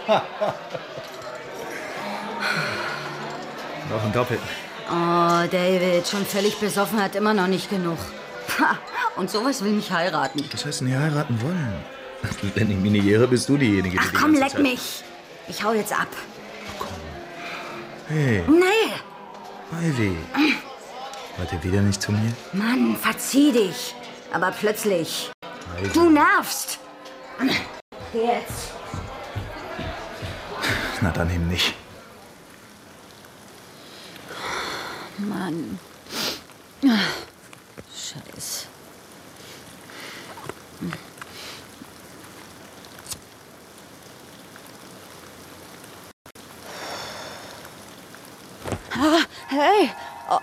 Noch ein Doppelten. Oh, David, schon völlig besoffen, hat immer noch nicht genug. Ha, und sowas will mich heiraten. Was heißt denn hier heiraten wollen? Wenn ich mich nicht irre, bist du diejenige, die Ach komm, leck mich. Ich hau jetzt ab. Komm. Hey. Nee. Ivy. Wollt ihr wieder nicht zu mir? Mann, verzieh dich. Aber plötzlich. Ivy. Du nervst. Geh jetzt. Na, dann eben nicht. Mann. Scheiß. Ah, hey. Oh.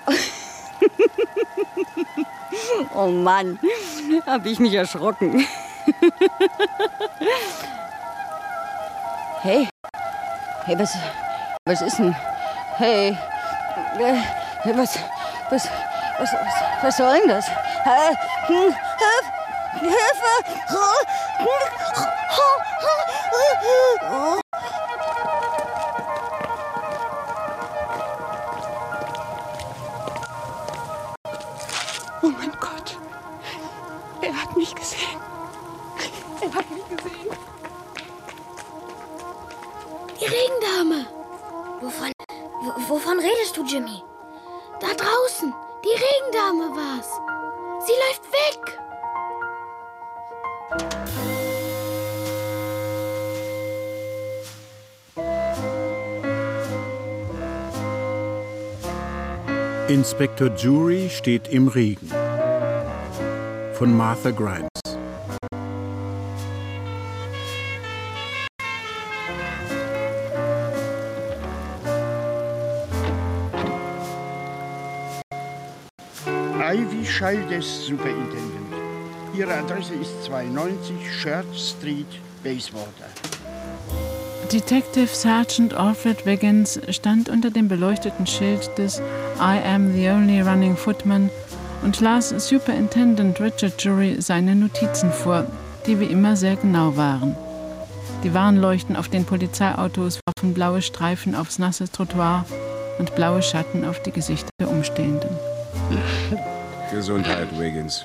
Oh Mann, hab ich mich erschrocken. Hey. Hey, was ist denn? Hey. Was soll denn das? Hilfe! Oh mein Gott. Er hat mich gesehen. Er hat mich gesehen. Die Regendame. Wovon redest du, Jimmy? Da draußen. Die Regendame war's. Sie läuft weg. Inspektor Jury steht im Regen. Von Martha Grimes. Ivy Childes, Superintendent. Ihre Adresse ist 290 Church Street, Bayswater. Detective Sergeant Alfred Wiggins stand unter dem beleuchteten Schild des I am the only running footman und las Superintendent Richard Jury seine Notizen vor, die wie immer sehr genau waren. Die Warnleuchten auf den Polizeiautos warfen blaue Streifen aufs nasse Trottoir und blaue Schatten auf die Gesichter der Umstehenden. Gesundheit, Wiggins.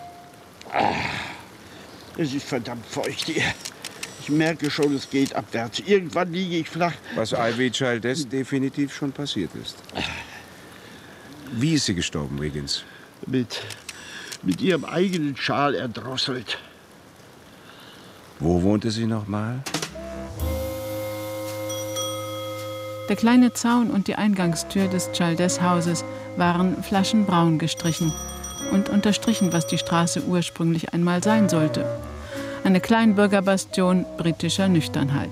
Es ist verdammt feucht hier. Ich merke schon, es geht abwärts. Irgendwann liege ich flach. Was Ivy Childes definitiv schon passiert ist. Wie ist sie gestorben, Wiggins? Mit ihrem eigenen Schal erdrosselt. Wo wohnte sie noch mal? Der kleine Zaun und die Eingangstür des Childes-Hauses waren flaschenbraun gestrichen und unterstrichen, was die Straße ursprünglich einmal sein sollte. Eine Kleinbürgerbastion britischer Nüchternheit.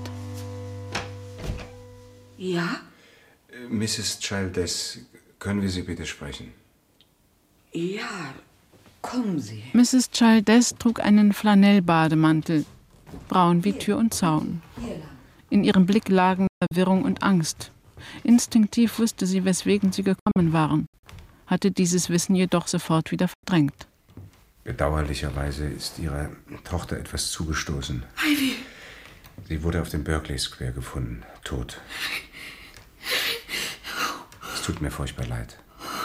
Ja? Mrs. Childes, können wir Sie bitte sprechen? Ja, kommen Sie. Mrs. Childes trug einen Flanellbademantel, braun wie Tür und Zaun. In ihrem Blick lagen Verwirrung und Angst. Instinktiv wusste sie, weswegen sie gekommen waren, hatte dieses Wissen jedoch sofort wieder verdrängt. Bedauerlicherweise ist Ihrer Tochter etwas zugestoßen. Ivy! Sie wurde auf dem Berkeley Square gefunden, tot. Es tut mir furchtbar leid.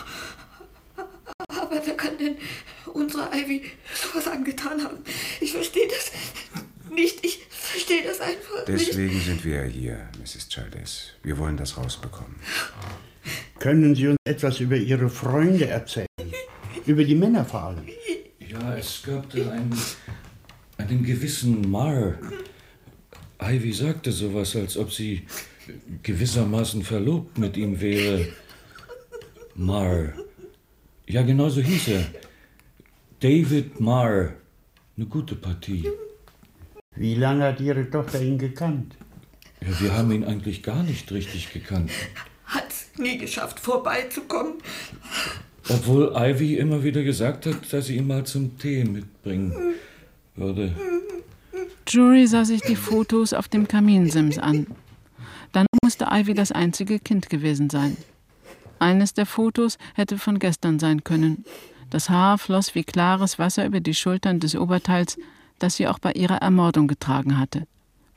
Aber wer kann denn unserer Ivy sowas angetan haben? Ich verstehe das nicht. Ich verstehe das einfach nicht. Deswegen sind wir ja hier, Mrs. Childes. Wir wollen das rausbekommen. Können Sie uns etwas über Ihre Freunde erzählen? Über die Männer vor allem? Ja, es gab da einen gewissen Marr. Ivy sagte sowas, als ob sie gewissermaßen verlobt mit ihm wäre. Marr. Ja, genau so hieß er. David Marr. Eine gute Partie. Wie lange hat Ihre Tochter ihn gekannt? Ja, wir haben ihn eigentlich gar nicht richtig gekannt. Hat's nie geschafft, vorbeizukommen. Obwohl Ivy immer wieder gesagt hat, dass sie ihn mal zum Tee mitbringen würde. Jury sah sich die Fotos auf dem Kaminsims an. Dann musste Ivy das einzige Kind gewesen sein. Eines der Fotos hätte von gestern sein können. Das Haar floss wie klares Wasser über die Schultern des Oberteils, das sie auch bei ihrer Ermordung getragen hatte.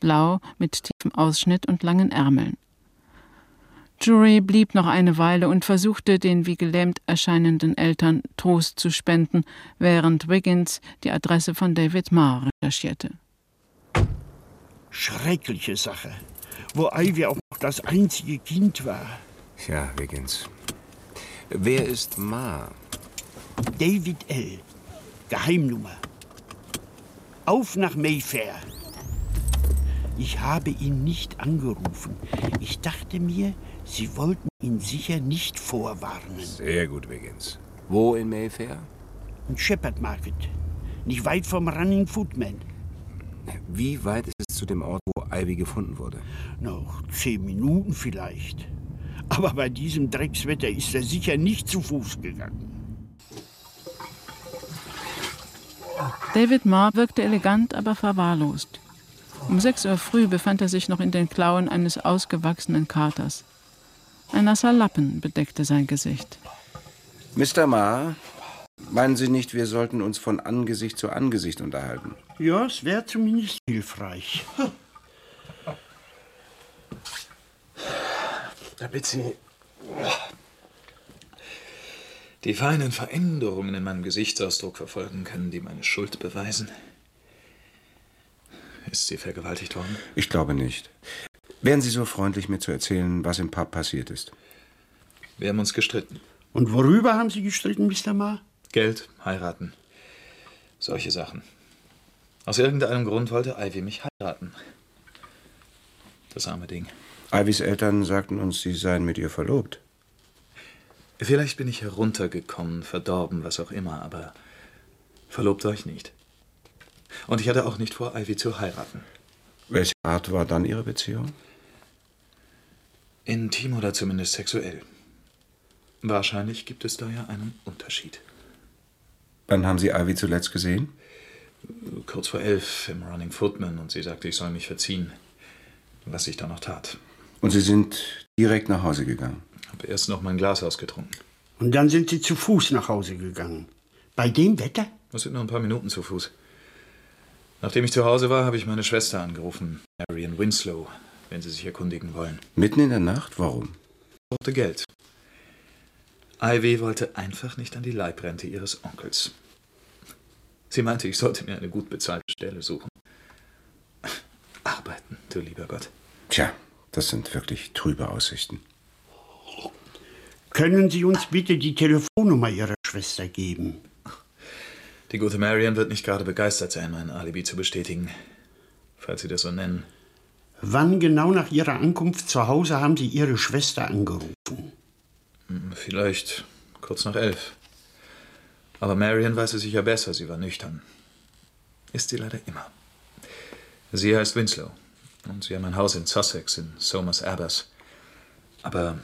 blau mit tiefem Ausschnitt und langen Ärmeln. Jury blieb noch eine Weile und versuchte, den wie gelähmt erscheinenden Eltern Trost zu spenden, während Wiggins die Adresse von David Marr recherchierte. Schreckliche Sache, wo Ivy auch noch das einzige Kind war. Ja, Wiggins. Wer ist Ma? David L., Geheimnummer. Auf nach Mayfair. Ich habe ihn nicht angerufen. Ich dachte mir, Sie wollten ihn sicher nicht vorwarnen. Sehr gut, Wiggins. Wo in Mayfair? In Shepherd Market. Nicht weit vom Running Footman. Wie weit ist es zu dem Ort, wo Ivy gefunden wurde? Noch 10 Minuten vielleicht. Aber bei diesem Dreckswetter ist er sicher nicht zu Fuß gegangen. David Marr wirkte elegant, aber verwahrlost. Um 6 Uhr früh befand er sich noch in den Klauen eines ausgewachsenen Katers. Ein nasser Lappen bedeckte sein Gesicht. Mr. Ma, meinen Sie nicht, wir sollten uns von Angesicht zu Angesicht unterhalten? Ja, es wäre zumindest hilfreich. Damit Sie die feinen Veränderungen in meinem Gesichtsausdruck verfolgen können, die meine Schuld beweisen. Ist sie vergewaltigt worden? Ich glaube nicht. Wären Sie so freundlich, mir zu erzählen, was im Pub passiert ist? Wir haben uns gestritten. Und worüber haben Sie gestritten, Mr. Ma? Geld, heiraten. Solche Sachen. Aus irgendeinem Grund wollte Ivy mich heiraten. Das arme Ding. Ivys Eltern sagten uns, Sie seien mit ihr verlobt. Vielleicht bin ich heruntergekommen, verdorben, was auch immer, aber verlobt war ich nicht. Und ich hatte auch nicht vor, Ivy zu heiraten. Welche Art war dann Ihre Beziehung? Intim oder zumindest sexuell. Wahrscheinlich gibt es da ja einen Unterschied. Wann haben Sie Ivy zuletzt gesehen? Kurz vor 11 im Running Footman und sie sagte, ich soll mich verziehen, was ich dann noch tat. Und Sie sind direkt nach Hause gegangen? Habe erst noch mein Glas ausgetrunken. Und dann sind Sie zu Fuß nach Hause gegangen. Bei dem Wetter? Das sind nur ein paar Minuten zu Fuß. Nachdem ich zu Hause war, habe ich meine Schwester angerufen, Marion Winslow, wenn Sie sich erkundigen wollen. Mitten in der Nacht? Warum? Ich brauchte Geld. Ivy wollte einfach nicht an die Leibrente ihres Onkels. Sie meinte, ich sollte mir eine gut bezahlte Stelle suchen. Arbeiten, du lieber Gott. Tja, das sind wirklich trübe Aussichten. Können Sie uns bitte die Telefonnummer Ihrer Schwester geben? Die gute Marion wird nicht gerade begeistert sein, mein Alibi zu bestätigen, falls Sie das so nennen. Wann genau nach Ihrer Ankunft zu Hause haben Sie Ihre Schwester angerufen? Vielleicht kurz nach 11. Aber Marion weiß es sicher besser, sie war nüchtern. Ist sie leider immer. Sie heißt Winslow und sie haben ein Haus in Sussex, in Somers Abbas. Aber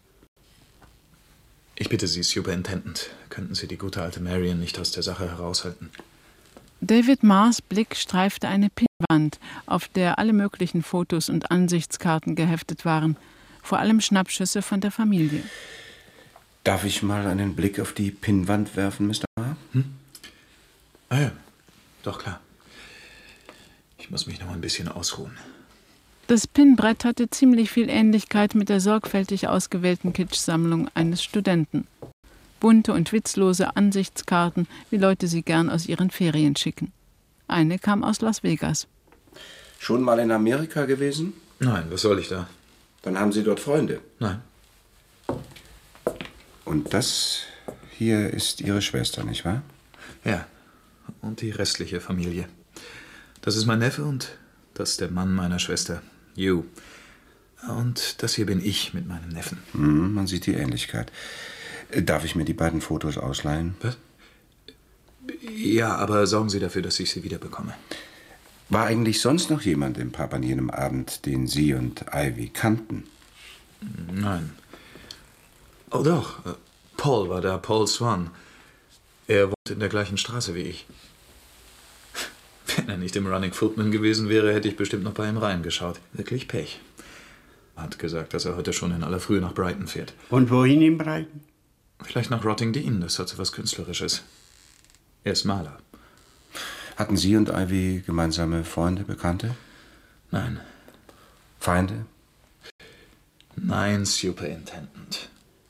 ich bitte Sie, Superintendent, könnten Sie die gute alte Marion nicht aus der Sache heraushalten? David Marrs Blick streifte eine Pinnwand, auf der alle möglichen Fotos und Ansichtskarten geheftet waren, vor allem Schnappschüsse von der Familie. Darf ich mal einen Blick auf die Pinnwand werfen, Mr. Ma? Ah ja, doch klar. Ich muss mich noch ein bisschen ausruhen. Das Pinnbrett hatte ziemlich viel Ähnlichkeit mit der sorgfältig ausgewählten Kitschsammlung eines Studenten. Bunte und witzlose Ansichtskarten, wie Leute sie gern aus ihren Ferien schicken. Eine kam aus Las Vegas. Schon mal in Amerika gewesen? Nein, was soll ich da? Dann haben Sie dort Freunde? Nein. Und das hier ist Ihre Schwester, nicht wahr? Ja, und die restliche Familie. Das ist mein Neffe und das ist der Mann meiner Schwester, Hugh. Und das hier bin ich mit meinem Neffen. Man sieht die Ähnlichkeit. Darf ich mir die beiden Fotos ausleihen? Was? Ja, aber sorgen Sie dafür, dass ich sie wiederbekomme. War eigentlich sonst noch jemand im Pub an jenem Abend, den Sie und Ivy kannten? Nein. Oh doch, Paul war da, Paul Swan. Er wohnt in der gleichen Straße wie ich. Wenn er nicht im Running Footman gewesen wäre, hätte ich bestimmt noch bei ihm reingeschaut. Wirklich Pech. Er hat gesagt, dass er heute schon in aller Frühe nach Brighton fährt. Und wohin in Brighton? Vielleicht nach Rottingdean, das hat so was Künstlerisches. Er ist Maler. Hatten Sie und Ivy gemeinsame Freunde, Bekannte? Nein. Feinde? Nein, Superintendent.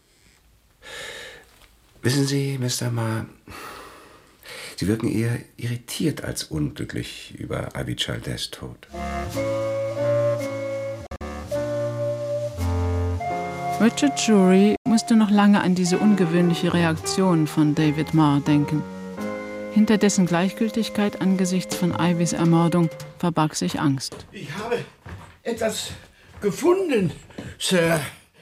Wissen Sie, Mr. Marr, Sie wirken eher irritiert als unglücklich über Ivy Childes Tod. Richard Jury musste noch lange an diese ungewöhnliche Reaktion von David Marr denken. Hinter dessen Gleichgültigkeit angesichts von Ivys Ermordung verbarg sich Angst. Ich habe etwas gefunden, Sir.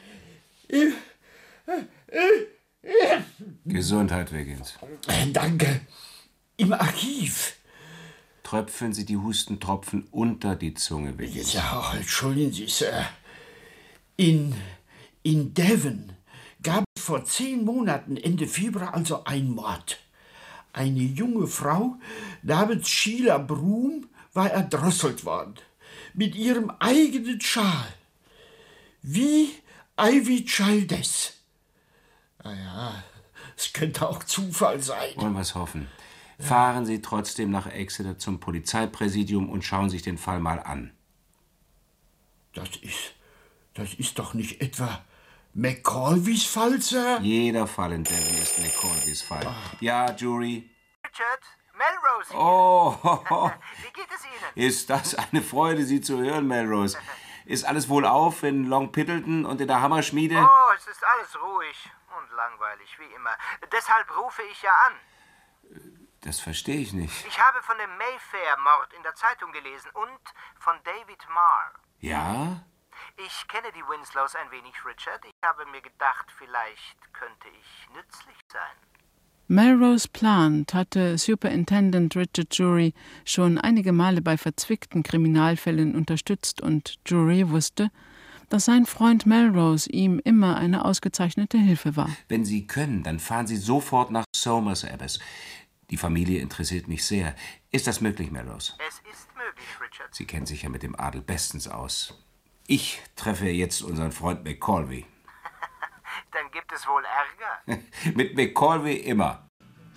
Gesundheit, Wiggins. Danke. Im Archiv. Tröpfeln Sie die Hustentropfen unter die Zunge, Wiggins. Ja, entschuldigen Sie, Sir. In Devon gab es vor 10 Monaten, Ende Februar, also einen Mord. Eine junge Frau namens Sheila Broom war erdrosselt worden. Mit ihrem eigenen Schal. Wie Ivy Childes. Naja, es könnte auch Zufall sein. Wollen wir es hoffen. Fahren Sie trotzdem nach Exeter zum Polizeipräsidium und schauen sich den Fall mal an. Das ist doch nicht etwa McColveys Fall, Sir? Jeder Fall in Devon ist McColveys Fall. Ja, Jury? Richard, Melrose hier. Oh, Wie geht es Ihnen? ist das eine Freude, Sie zu hören, Melrose. Ist alles wohlauf in Long Piddleton und in der Hammerschmiede? Oh, es ist alles ruhig und langweilig, wie immer. Deshalb rufe ich ja an. Das verstehe ich nicht. Ich habe von dem Mayfair-Mord in der Zeitung gelesen und von David Marr. Ja? Ich kenne die Winslows ein wenig, Richard. Ich habe mir gedacht, vielleicht könnte ich nützlich sein. Melrose Plant hatte Superintendent Richard Jury schon einige Male bei verzwickten Kriminalfällen unterstützt und Jury wusste, dass sein Freund Melrose ihm immer eine ausgezeichnete Hilfe war. Wenn Sie können, dann fahren Sie sofort nach Somers Abbas. Die Familie interessiert mich sehr. Ist das möglich, Melrose? Es ist möglich, Richard. Sie kennen sich ja mit dem Adel bestens aus. Ich treffe jetzt unseren Freund McColvey. Dann gibt es wohl Ärger. Mit McColvey immer.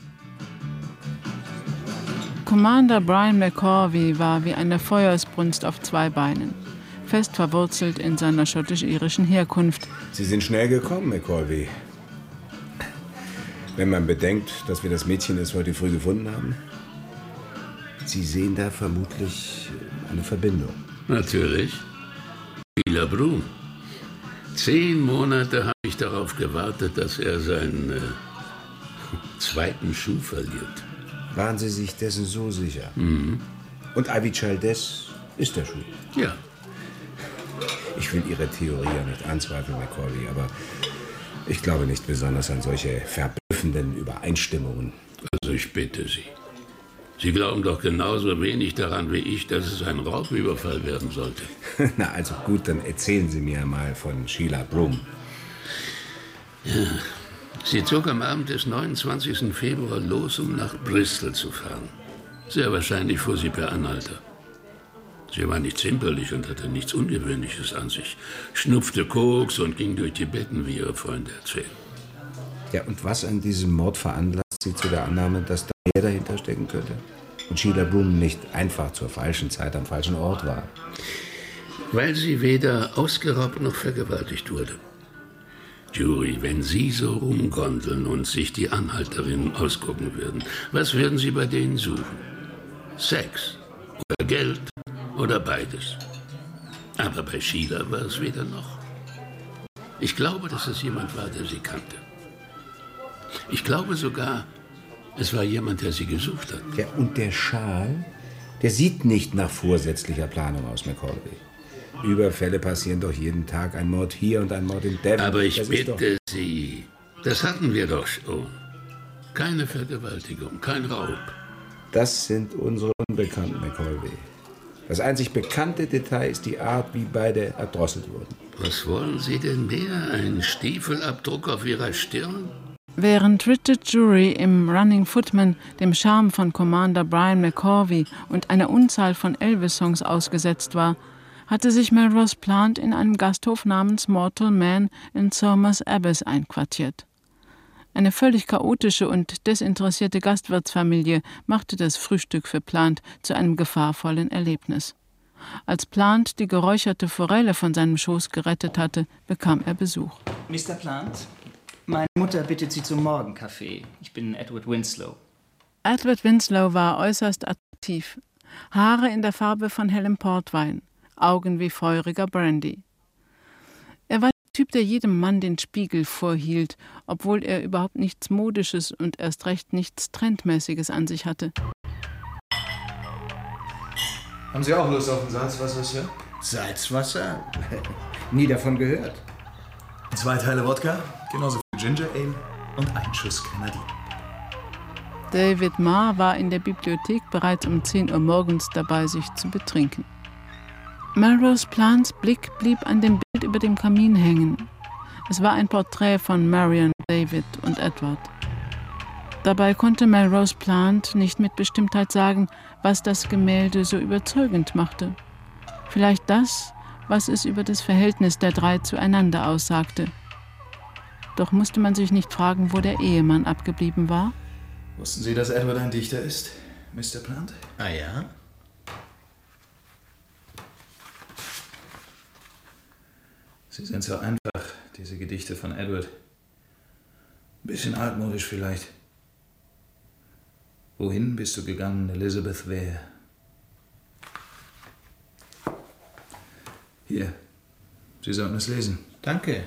Commander Brian McCorvey war wie eine Feuersbrunst auf 2 Beinen, fest verwurzelt in seiner schottisch-irischen Herkunft. Sie sind schnell gekommen, McColvey. Wenn man bedenkt, dass wir das Mädchen erst heute früh gefunden haben. Sie sehen da vermutlich eine Verbindung. Natürlich. Sheila Broom. 10 Monate habe ich darauf gewartet, dass er seinen zweiten Schuh verliert. Waren Sie sich dessen so sicher? Mhm. Und Ivy Childes ist der Schuh? Ja. Ich will Ihre Theorie ja nicht anzweifeln, McColvey, aber ich glaube nicht besonders an solche verblüffenden Übereinstimmungen. Also ich bitte Sie. Sie glauben doch genauso wenig daran wie ich, dass es ein Raubüberfall werden sollte. Na, also gut, dann erzählen Sie mir mal von Sheila Broom. Ja, sie zog am Abend des 29. Februar los, um nach Bristol zu fahren. Sehr wahrscheinlich fuhr sie per Anhalter. Sie war nicht zimperlich und hatte nichts Ungewöhnliches an sich. Schnupfte Koks und ging durch die Betten, wie ihre Freunde erzählen. Ja, und was an diesem Mord veranlasst Sie zu der Annahme, dass da mehr dahinter stecken könnte? Und Sheila Broom nicht einfach zur falschen Zeit am falschen Ort war? Weil sie weder ausgeraubt noch vergewaltigt wurde. Jury, wenn Sie so rumgondeln und sich die Anhalterinnen ausgucken würden, was würden Sie bei denen suchen? Sex oder Geld oder beides? Aber bei Sheila war es weder noch. Ich glaube, dass es jemand war, der sie kannte. Ich glaube sogar, es war jemand, der sie gesucht hat. Ja, und der Schal, der sieht nicht nach vorsätzlicher Planung aus, McColvey. Überfälle passieren doch jeden Tag, ein Mord hier und ein Mord in Devon. Aber ich bitte Sie, das hatten wir doch schon. Keine Vergewaltigung, kein Raub. Das sind unsere Unbekannten, McColvey. Das einzig bekannte Detail ist die Art, wie beide erdrosselt wurden. Was wollen Sie denn mehr? Ein Stiefelabdruck auf Ihrer Stirn? Während Richard Jury im Running Footman dem Charme von Commander Brian McCorvey und einer Unzahl von Elvis-Songs ausgesetzt war, hatte sich Melrose Plant in einem Gasthof namens Mortal Man in Somers Abbas einquartiert. Eine völlig chaotische und desinteressierte Gastwirtsfamilie machte das Frühstück für Plant zu einem gefahrvollen Erlebnis. Als Plant die geräucherte Forelle von seinem Schoß gerettet hatte, bekam er Besuch. Mr. Plant, meine Mutter bittet Sie zum Morgenkaffee. Ich bin Edward Winslow. Edward Winslow war äußerst attraktiv. Haare in der Farbe von hellem Portwein, Augen wie feuriger Brandy. Er war der Typ, der jedem Mann den Spiegel vorhielt, obwohl er überhaupt nichts Modisches und erst recht nichts Trendmäßiges an sich hatte. Haben Sie auch Lust auf ein Salzwasser, Sir? Salzwasser? Nie davon gehört. 2 Teile Wodka, genauso viel Ginger Ale und ein Schuss Grenadine. David Marr war in der Bibliothek bereits um 10 Uhr morgens dabei, sich zu betrinken. Melrose Plants Blick blieb an dem Bild über dem Kamin hängen. Es war ein Porträt von Marion, David und Edward. Dabei konnte Melrose Plant nicht mit Bestimmtheit sagen, was das Gemälde so überzeugend machte. Vielleicht das, was es über das Verhältnis der 3 zueinander aussagte. Doch musste man sich nicht fragen, wo der Ehemann abgeblieben war? Wussten Sie, dass Edward ein Dichter ist, Mr. Plant? Ah ja? Sie sind so einfach, diese Gedichte von Edward. Ein bisschen altmodisch vielleicht. Wohin bist du gegangen, Elizabeth Ware? Hier, Sie sollten es lesen. Danke.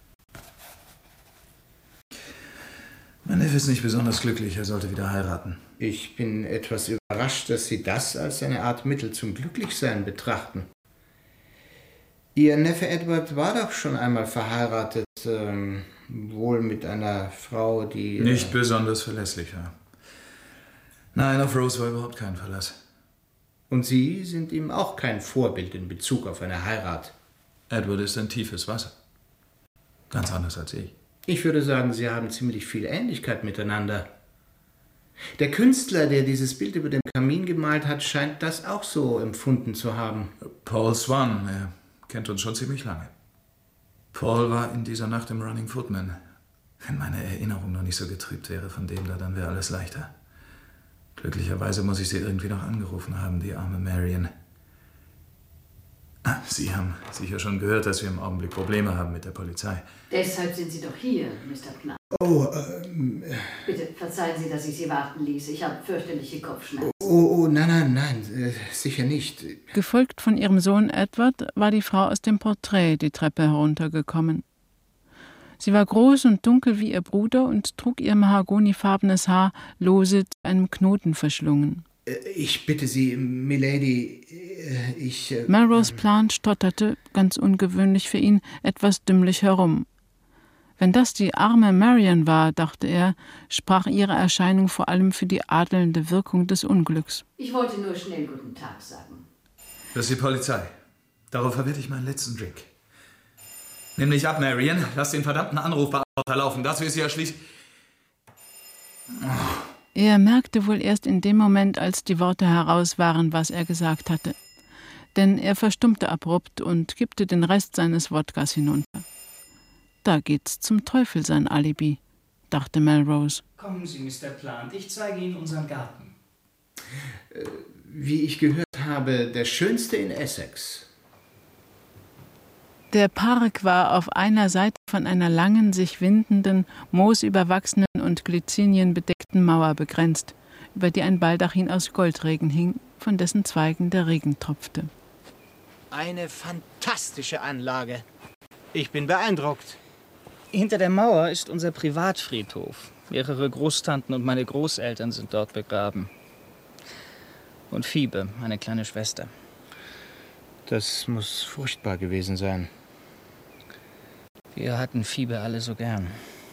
Mein Neffe ist nicht besonders glücklich, er sollte wieder heiraten. Ich bin etwas überrascht, dass Sie das als eine Art Mittel zum Glücklichsein betrachten. Ihr Neffe Edward war doch schon einmal verheiratet, wohl mit einer Frau, die... Nicht besonders verlässlich war. Nein, auf Rose war überhaupt kein Verlass. Und Sie sind ihm auch kein Vorbild in Bezug auf eine Heirat. Edward ist ein tiefes Wasser. Ganz anders als ich. Ich würde sagen, Sie haben ziemlich viel Ähnlichkeit miteinander. Der Künstler, der dieses Bild über dem Kamin gemalt hat, scheint das auch so empfunden zu haben. Paul Swan, er kennt uns schon ziemlich lange. Paul war in dieser Nacht im Running Footman. Wenn meine Erinnerung noch nicht so getrübt wäre von dem da, dann wäre alles leichter. Glücklicherweise muss ich sie irgendwie noch angerufen haben, die arme Marion. Sie haben sicher schon gehört, dass wir im Augenblick Probleme haben mit der Polizei. Deshalb sind Sie doch hier, Mr. Plant. Oh, Bitte verzeihen Sie, dass ich Sie warten ließ. Ich habe fürchterliche Kopfschmerzen. Nein, sicher nicht. Gefolgt von ihrem Sohn Edward war die Frau aus dem Porträt die Treppe heruntergekommen. Sie war groß und dunkel wie ihr Bruder und trug ihr mahagonifarbenes Haar lose zu einem Knoten verschlungen. Ich bitte Sie, Milady, Melrose Plant stotterte, ganz ungewöhnlich für ihn, etwas dümmlich herum. Wenn das die arme Marion war, dachte er, sprach ihre Erscheinung vor allem für die adelnde Wirkung des Unglücks. Ich wollte nur schnell guten Tag sagen. Das ist die Polizei. Darauf verwette ich meinen letzten Drink. Nimm dich ab, Marion. Lass den verdammten Anrufbeantworter laufen. Das ist ja schließlich... Er merkte wohl erst in dem Moment, als die Worte heraus waren, was er gesagt hatte. Denn er verstummte abrupt und kippte den Rest seines Wodkas hinunter. Da geht's zum Teufel, sein Alibi, dachte Melrose. Kommen Sie, Mr. Plant, ich zeige Ihnen unseren Garten. Wie ich gehört habe, der schönste in Essex. Der Park war auf einer Seite von einer langen, sich windenden, moosüberwachsenen und glycinienbedeckten Mauer begrenzt, über die ein Baldachin aus Goldregen hing, von dessen Zweigen der Regen tropfte. Eine fantastische Anlage. Ich bin beeindruckt. Hinter der Mauer ist unser Privatfriedhof. Mehrere Großtanten und meine Großeltern sind dort begraben. Und Phoebe, meine kleine Schwester. Das muss furchtbar gewesen sein. Wir hatten Phoebe alle so gern.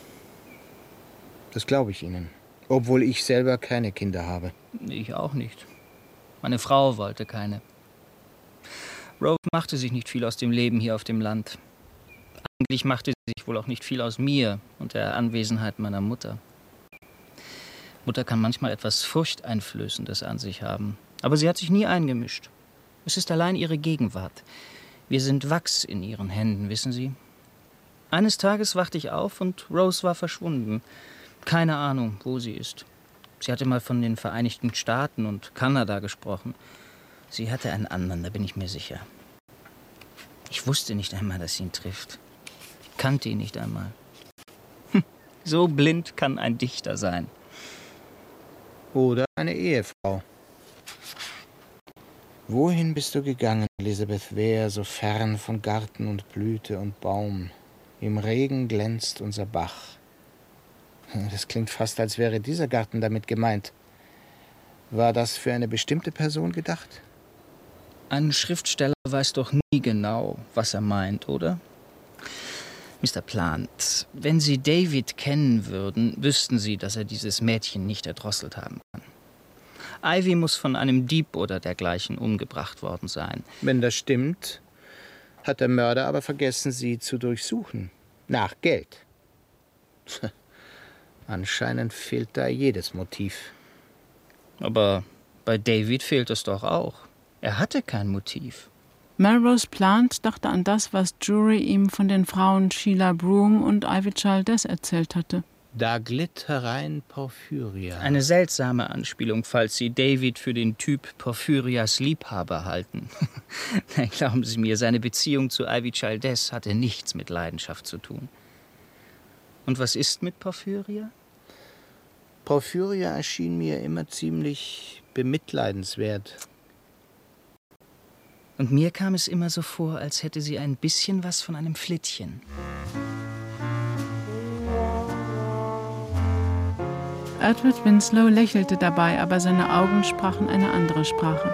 Das glaube ich Ihnen. Obwohl ich selber keine Kinder habe. Ich auch nicht. Meine Frau wollte keine. Rose machte sich nicht viel aus dem Leben hier auf dem Land. Eigentlich machte sie sich wohl auch nicht viel aus mir und der Anwesenheit meiner Mutter. Mutter kann manchmal etwas Furchteinflößendes an sich haben. Aber sie hat sich nie eingemischt. Es ist allein ihre Gegenwart. Wir sind Wachs in ihren Händen, wissen Sie? Eines Tages wachte ich auf und Rose war verschwunden. Keine Ahnung, wo sie ist. Sie hatte mal von den Vereinigten Staaten und Kanada gesprochen. Sie hatte einen anderen, da bin ich mir sicher. Ich wusste nicht einmal, dass sie ihn trifft. Kannte ihn nicht einmal. So blind kann ein Dichter sein. Oder eine Ehefrau. Wohin bist du gegangen, Elizabeth Ware, so fern von Garten und Blüte und Baum? Im Regen glänzt unser Bach. Das klingt fast, als wäre dieser Garten damit gemeint. War das für eine bestimmte Person gedacht? Ein Schriftsteller weiß doch nie genau, was er meint, oder? Mr. Plant, wenn Sie David kennen würden, wüssten Sie, dass er dieses Mädchen nicht erdrosselt haben kann. Ivy muss von einem Dieb oder dergleichen umgebracht worden sein. Wenn das stimmt, hat der Mörder aber vergessen, sie zu durchsuchen. Nach Geld. Anscheinend fehlt da jedes Motiv. Aber bei David fehlt es doch auch. Er hatte kein Motiv. Melrose Plant dachte an das, was Drury ihm von den Frauen Sheila Broome und Ivy Childers erzählt hatte. Da glitt herein Porphyria. Eine seltsame Anspielung, falls Sie David für den Typ Porphyrias Liebhaber halten. Nein, glauben Sie mir, seine Beziehung zu Ivy Childers hatte nichts mit Leidenschaft zu tun. Und was ist mit Porphyria? Porphyria erschien mir immer ziemlich bemitleidenswert. Und mir kam es immer so vor, als hätte sie ein bisschen was von einem Flittchen. Edward Winslow lächelte dabei, aber seine Augen sprachen eine andere Sprache.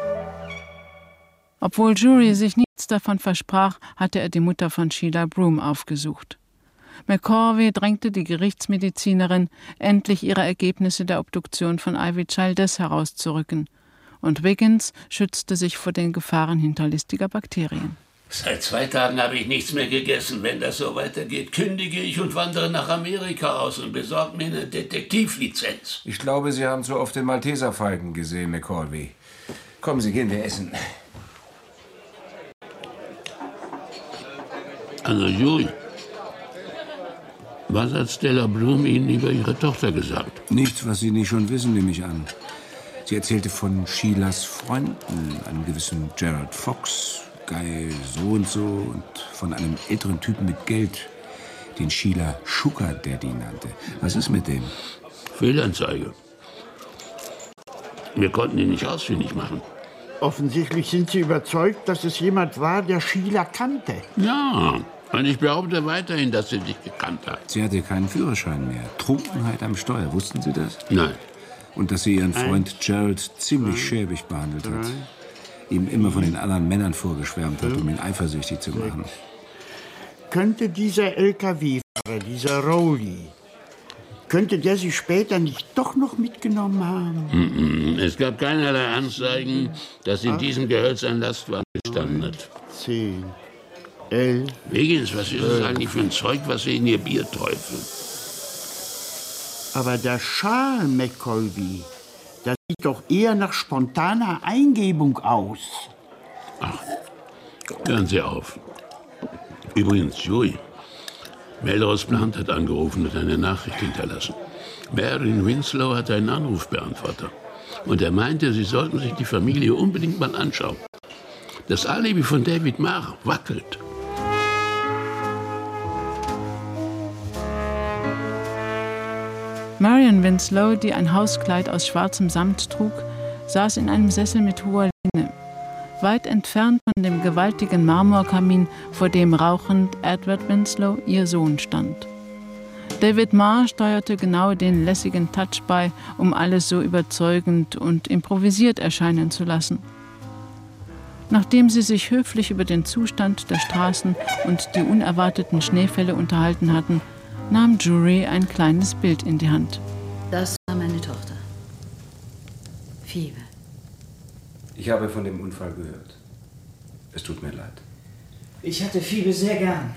Obwohl Drury sich nichts davon versprach, hatte er die Mutter von Sheila Broome aufgesucht. McCorvey drängte die Gerichtsmedizinerin, endlich ihre Ergebnisse der Obduktion von Ivy Childers herauszurücken. Und Wiggins schützte sich vor den Gefahren hinterlistiger Bakterien. Seit 2 Tagen habe ich nichts mehr gegessen. Wenn das so weitergeht, kündige ich und wandere nach Amerika aus und besorge mir eine Detektivlizenz. Ich glaube, Sie haben zu oft den Malteserfalken gesehen, McCorvey. Kommen Sie, gehen wir essen. Also, Jury, was hat Stella Bloom Ihnen über Ihre Tochter gesagt? Nichts, was Sie nicht schon wissen, nehme ich an. Sie erzählte von Sheilas Freunden, einem gewissen Gerald Fox, Guy so und von einem älteren Typen mit Geld, den Sheila Sugar Daddy nannte. Was ist mit dem? Fehlanzeige. Wir konnten ihn nicht ausfindig machen. Offensichtlich sind Sie überzeugt, dass es jemand war, der Sheila kannte. Ja, und ich behaupte weiterhin, dass sie dich gekannt hat. Sie hatte keinen Führerschein mehr. Trunkenheit am Steuer, wussten Sie das? Nein. Und dass sie ihren Freund Gerald ziemlich schäbig behandelt hat. Ihm immer von den anderen Männern vorgeschwärmt hat, um ihn eifersüchtig zu machen. Könnte dieser LKW-Fahrer, dieser Rowley, könnte der Sie später nicht doch noch mitgenommen haben? Es gab keinerlei Anzeigen, dass in diesem Gehölz ein Lastwagen gestanden hat. 10, 11... Wiggins, was ist das eigentlich für ein Zeug, was Sie in Ihr Bier träufeln? Aber der Schal, McColby, das sieht doch eher nach spontaner Eingebung aus. Ach, hören Sie auf. Übrigens, Joey, Melrose Plant hat angerufen und eine Nachricht hinterlassen. Marion Winslow hat einen Anrufbeantworter. Und er meinte, Sie sollten sich die Familie unbedingt mal anschauen. Das Alibi von David Marr wackelt. Marion Winslow, die ein Hauskleid aus schwarzem Samt trug, saß in einem Sessel mit hoher Lehne, weit entfernt von dem gewaltigen Marmorkamin, vor dem rauchend Edward Winslow, ihr Sohn, stand. David Marr steuerte genau den lässigen Touch bei, um alles so überzeugend und improvisiert erscheinen zu lassen. Nachdem sie sich höflich über den Zustand der Straßen und die unerwarteten Schneefälle unterhalten hatten, nahm Drury ein kleines Bild in die Hand. Das war meine Tochter. Phoebe. Ich habe von dem Unfall gehört. Es tut mir leid. Ich hatte Phoebe sehr gern.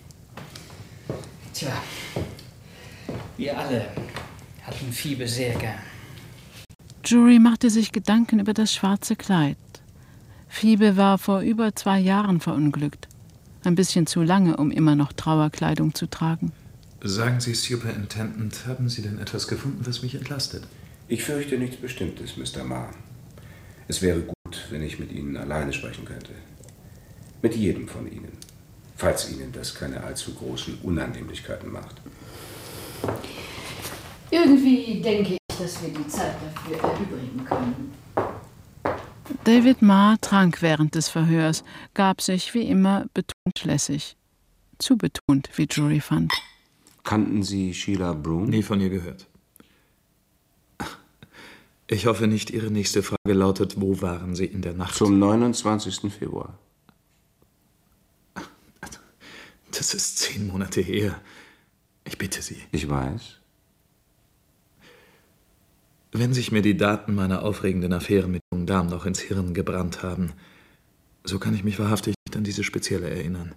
Tja, wir alle hatten Phoebe sehr gern. Drury machte sich Gedanken über das schwarze Kleid. Phoebe war vor über 2 Jahren verunglückt. Ein bisschen zu lange, um immer noch Trauerkleidung zu tragen. Sagen Sie, Superintendent, haben Sie denn etwas gefunden, was mich entlastet? Ich fürchte nichts Bestimmtes, Mr. Marr. Es wäre gut, wenn ich mit Ihnen alleine sprechen könnte. Mit jedem von Ihnen. Falls Ihnen das keine allzu großen Unannehmlichkeiten macht. Irgendwie denke ich, dass wir die Zeit dafür erübrigen können. David Marr trank während des Verhörs, gab sich wie immer betont lässig. Zu betont, wie Jury fand. Kannten Sie Sheila Broom? Nie von ihr gehört. Ich hoffe nicht, Ihre nächste Frage lautet, wo waren Sie in der Nacht? Zum 29. Februar. Das ist 10 Monate her. Ich bitte Sie. Ich weiß. Wenn sich mir die Daten meiner aufregenden Affäre mit jungen Damen noch ins Hirn gebrannt haben, so kann ich mich wahrhaftig nicht an diese spezielle erinnern.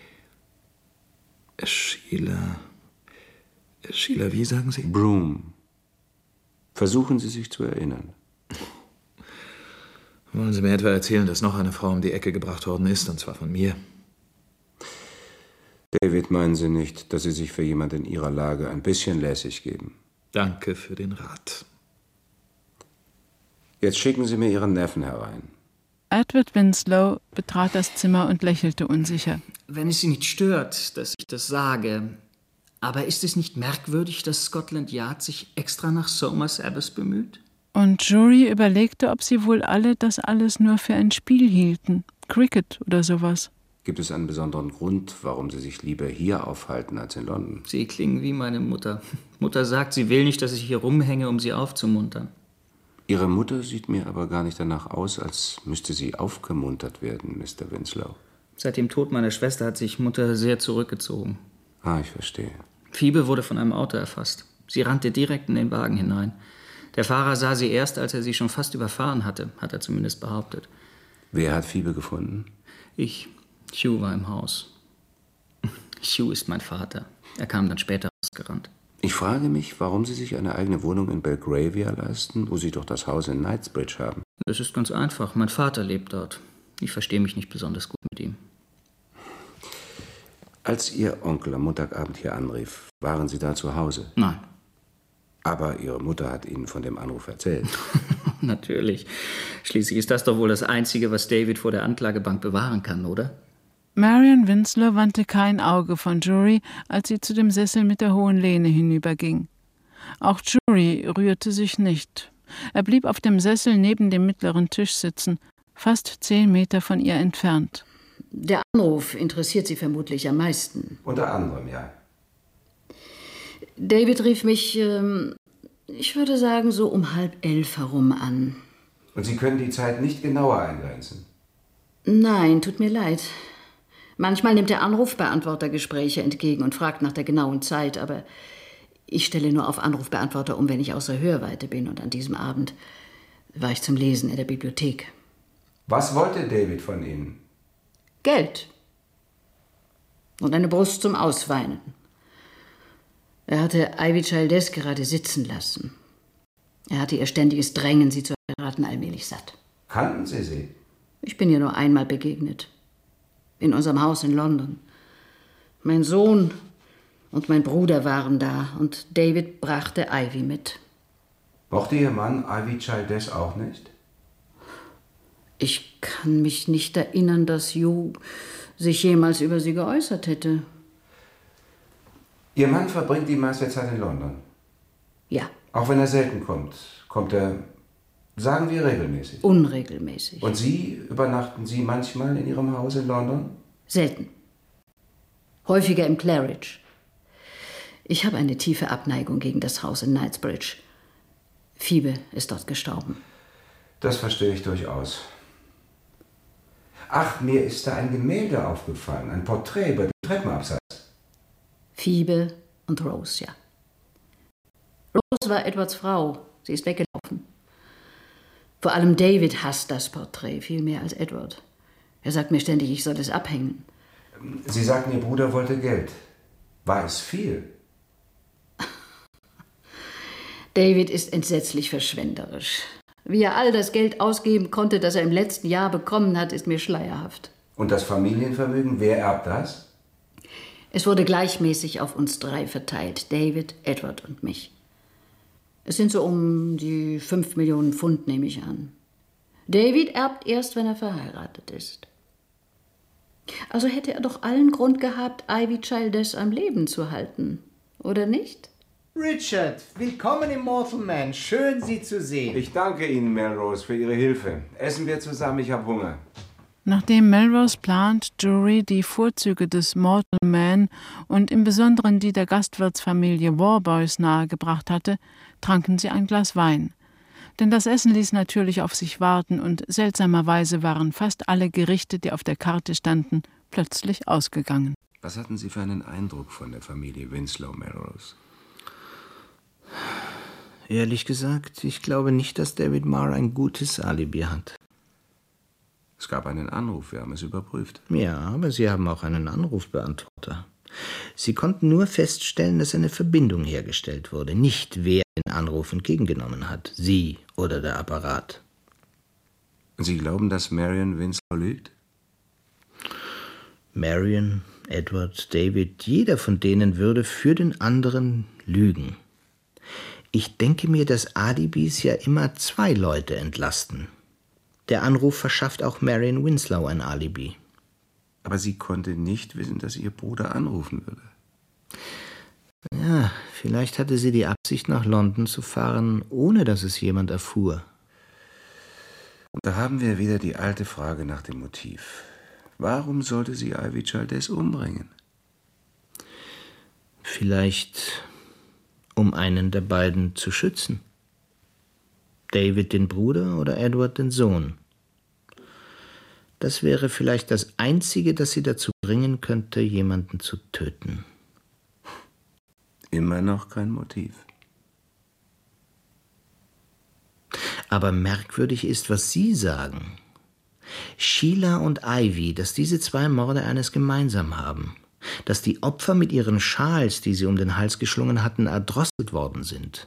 Sheila, wie sagen Sie? Broom. Versuchen Sie sich zu erinnern. Wollen Sie mir etwa erzählen, dass noch eine Frau um die Ecke gebracht worden ist, und zwar von mir? David, meinen Sie nicht, dass Sie sich für jemand in Ihrer Lage ein bisschen lässig geben? Danke für den Rat. Jetzt schicken Sie mir Ihren Neffen herein. Edward Winslow betrat das Zimmer und lächelte unsicher. Wenn es Sie nicht stört, dass ich das sage, aber ist es nicht merkwürdig, dass Scotland Yard sich extra nach Somers Abbas bemüht? Und Jury überlegte, ob sie wohl alle das alles nur für ein Spiel hielten. Cricket oder sowas. Gibt es einen besonderen Grund, warum Sie sich lieber hier aufhalten als in London? Sie klingen wie meine Mutter. Mutter sagt, sie will nicht, dass ich hier rumhänge, um sie aufzumuntern. Ihre Mutter sieht mir aber gar nicht danach aus, als müsste sie aufgemuntert werden, Mr. Winslow. Seit dem Tod meiner Schwester hat sich Mutter sehr zurückgezogen. Ah, ich verstehe. Phoebe wurde von einem Auto erfasst. Sie rannte direkt in den Wagen hinein. Der Fahrer sah sie erst, als er sie schon fast überfahren hatte, hat er zumindest behauptet. Wer hat Phoebe gefunden? Ich. Hugh war im Haus. Hugh ist mein Vater. Er kam dann später rausgerannt. Ich frage mich, warum Sie sich eine eigene Wohnung in Belgravia leisten, wo Sie doch das Haus in Knightsbridge haben. Das ist ganz einfach. Mein Vater lebt dort. Ich verstehe mich nicht besonders gut mit ihm. Als Ihr Onkel am Montagabend hier anrief, waren Sie da zu Hause? Nein. Aber Ihre Mutter hat Ihnen von dem Anruf erzählt. Natürlich. Schließlich ist das doch wohl das Einzige, was David vor der Anklagebank bewahren kann, oder? Marion Winslow wandte kein Auge von Jury, als sie zu dem Sessel mit der hohen Lehne hinüberging. Auch Jury rührte sich nicht. Er blieb auf dem Sessel neben dem mittleren Tisch sitzen, fast 10 Meter von ihr entfernt. Der Anruf interessiert Sie vermutlich am meisten. Unter anderem, ja. David rief mich, ich würde sagen, so um 10:30 herum an. Und Sie können die Zeit nicht genauer eingrenzen? Nein, tut mir leid. Manchmal nimmt der Anrufbeantworter Gespräche entgegen und fragt nach der genauen Zeit, aber ich stelle nur auf Anrufbeantworter um, wenn ich außer Hörweite bin. Und an diesem Abend war ich zum Lesen in der Bibliothek. Was wollte David von Ihnen? Geld. Und eine Brust zum Ausweinen. Er hatte Ivy Childes gerade sitzen lassen. Er hatte ihr ständiges Drängen, sie zu heiraten, allmählich satt. Kannten Sie sie? Ich bin ihr nur einmal begegnet. In unserem Haus in London. Mein Sohn und mein Bruder waren da und David brachte Ivy mit. Mochte Ihr Mann Ivy Childes auch nicht? Ich kann mich nicht erinnern, dass Hugh sich jemals über sie geäußert hätte. Ihr Mann verbringt die meiste Zeit in London? Ja. Auch wenn er selten kommt. Kommt er, sagen wir, regelmäßig? Unregelmäßig. Und Sie, übernachten Sie manchmal in Ihrem Haus in London? Selten. Häufiger im Claridge. Ich habe eine tiefe Abneigung gegen das Haus in Knightsbridge. Phoebe ist dort gestorben. Das verstehe ich durchaus. Ach, mir ist da ein Gemälde aufgefallen, ein Porträt über dem Treppenabsatz. Phoebe und Rose, ja. Rose war Edwards Frau. Sie ist weggelaufen. Vor allem David hasst das Porträt, viel mehr als Edward. Er sagt mir ständig, ich soll es abhängen. Sie sagten, Ihr Bruder wollte Geld. War es viel? David ist entsetzlich verschwenderisch. Wie er all das Geld ausgeben konnte, das er im letzten Jahr bekommen hat, ist mir schleierhaft. Und das Familienvermögen, wer erbt das? Es wurde gleichmäßig auf uns 3 verteilt, David, Edward und mich. Es sind so um die 5 Millionen Pfund, nehme ich an. David erbt erst, wenn er verheiratet ist. Also hätte er doch allen Grund gehabt, Ivy Childes am Leben zu halten, oder nicht? Richard, willkommen im Mortal Man. Schön, Sie zu sehen. Ich danke Ihnen, Melrose, für Ihre Hilfe. Essen wir zusammen, ich habe Hunger. Nachdem Melrose plant, Jury die Vorzüge des Mortal Man und im Besonderen die der Gastwirtsfamilie Warboys nahegebracht hatte, tranken sie ein Glas Wein. Denn das Essen ließ natürlich auf sich warten und seltsamerweise waren fast alle Gerichte, die auf der Karte standen, plötzlich ausgegangen. Was hatten Sie für einen Eindruck von der Familie Winslow, Melrose? Ehrlich gesagt, ich glaube nicht, dass David Marr ein gutes Alibi hat. Es gab einen Anruf, wir haben es überprüft. Ja, aber Sie haben auch einen Anrufbeantworter. Sie konnten nur feststellen, dass eine Verbindung hergestellt wurde, nicht wer den Anruf entgegengenommen hat, Sie oder der Apparat. Sie glauben, dass Marion Winslow lügt? Marion, Edward, David, jeder von denen würde für den anderen lügen. Ich denke mir, dass Alibis ja immer zwei Leute entlasten. Der Anruf verschafft auch Marion Winslow ein Alibi. Aber sie konnte nicht wissen, dass ihr Bruder anrufen würde. Ja, vielleicht hatte sie die Absicht, nach London zu fahren, ohne dass es jemand erfuhr. Und da haben wir wieder die alte Frage nach dem Motiv. Warum sollte sie Ivy Childes umbringen? Vielleicht, um einen der beiden zu schützen. David den Bruder oder Edward den Sohn. Das wäre vielleicht das Einzige, das sie dazu bringen könnte, jemanden zu töten. Immer noch kein Motiv. Aber merkwürdig ist, was Sie sagen. Sheila und Ivy, dass diese zwei Morde eines gemeinsam haben. Dass die Opfer mit ihren Schals, die sie um den Hals geschlungen hatten, erdrosselt worden sind.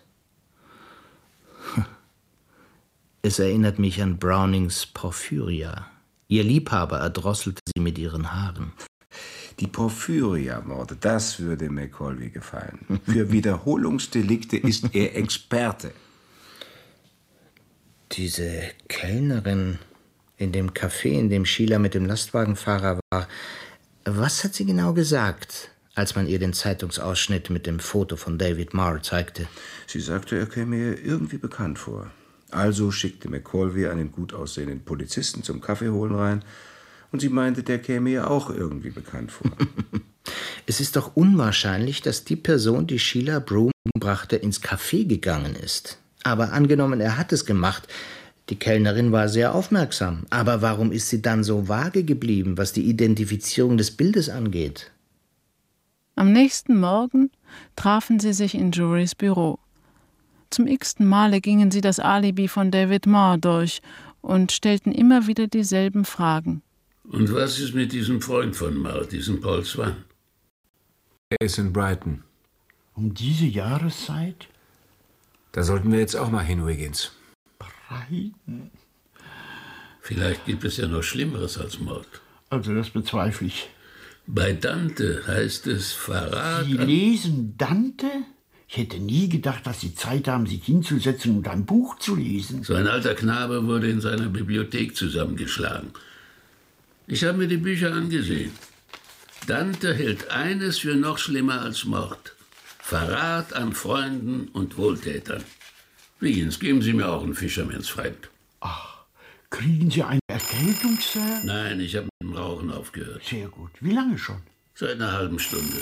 Es erinnert mich an Brownings Porphyria. Ihr Liebhaber erdrosselte sie mit ihren Haaren. Die Porphyria-Morde, das würde Macaulay gefallen. Für Wiederholungsdelikte ist er Experte. Diese Kellnerin in dem Café, in dem Sheila mit dem Lastwagenfahrer war, was hat sie genau gesagt, als man ihr den Zeitungsausschnitt mit dem Foto von David Marr zeigte? Sie sagte, er käme ihr irgendwie bekannt vor. Also schickte Macaulay einen gut aussehenden Polizisten zum Kaffee holen rein und sie meinte, der käme ihr auch irgendwie bekannt vor. Es ist doch unwahrscheinlich, dass die Person, die Sheila Broom brachte, ins Café gegangen ist. Aber angenommen, er hat es gemacht. Die Kellnerin war sehr aufmerksam. Aber warum ist sie dann so vage geblieben, was die Identifizierung des Bildes angeht? Am nächsten Morgen trafen sie sich in Jurys Büro. Zum x-ten Male gingen sie das Alibi von David Marr durch und stellten immer wieder dieselben Fragen. Und was ist mit diesem Freund von Marr, diesem Paul Swan? Er ist in Brighton. Um diese Jahreszeit? Da sollten wir jetzt auch mal hin, Wiggins. Brighton? Vielleicht gibt es ja noch Schlimmeres als Mord. Also das bezweifle ich. Bei Dante heißt es Verrat. Sie lesen Dante? Ich hätte nie gedacht, dass Sie Zeit haben, sich hinzusetzen und ein Buch zu lesen. So ein alter Knabe wurde in seiner Bibliothek zusammengeschlagen. Ich habe mir die Bücher angesehen. Dante hält eines für noch schlimmer als Mord. Verrat an Freunden und Wohltätern. Wiggins, geben Sie mir auch einen Fisherman's Friend. Ach, kriegen Sie eine Erkältung, Sir? Nein, ich habe mit dem Rauchen aufgehört. Sehr gut. Wie lange schon? Seit einer halben Stunde.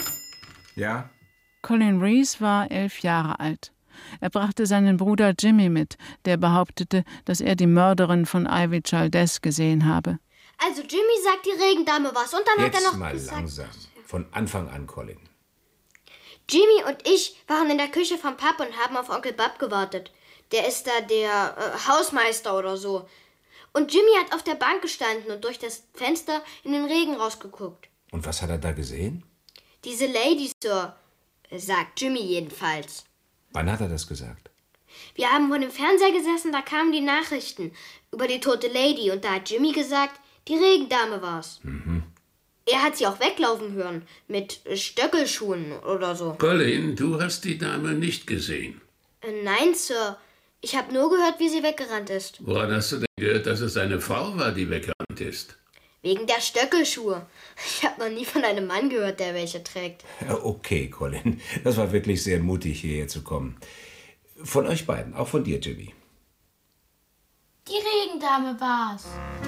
Ja? Colin Rees war 11 Jahre alt. Er brachte seinen Bruder Jimmy mit, der behauptete, dass er die Mörderin von Ivy Childes gesehen habe. Also Jimmy sagt, die Regendame was und dann Jetzt hat er noch mal gesagt... langsam. Von Anfang an, Colin. Jimmy und ich waren in der Küche vom Pub und haben auf Onkel Bob gewartet. Der ist da der Hausmeister oder so. Und Jimmy hat auf der Bank gestanden und durch das Fenster in den Regen rausgeguckt. Und was hat er da gesehen? Diese Lady, Sir, sagt Jimmy jedenfalls. Wann hat er das gesagt? Wir haben vor dem Fernseher gesessen, da kamen die Nachrichten über die tote Lady und da hat Jimmy gesagt, die Regendame war's. Mhm. Er hat sie auch weglaufen hören, mit Stöckelschuhen oder so. Colin, du hast die Dame nicht gesehen. Nein, Sir. Ich habe nur gehört, wie sie weggerannt ist. Woran hast du denn gehört, dass es seine Frau war, die weggerannt ist? Wegen der Stöckelschuhe. Ich habe noch nie von einem Mann gehört, der welche trägt. Okay, Colin. Das war wirklich sehr mutig, hierher zu kommen. Von euch beiden, auch von dir, Jimmy. Die Regendame war's.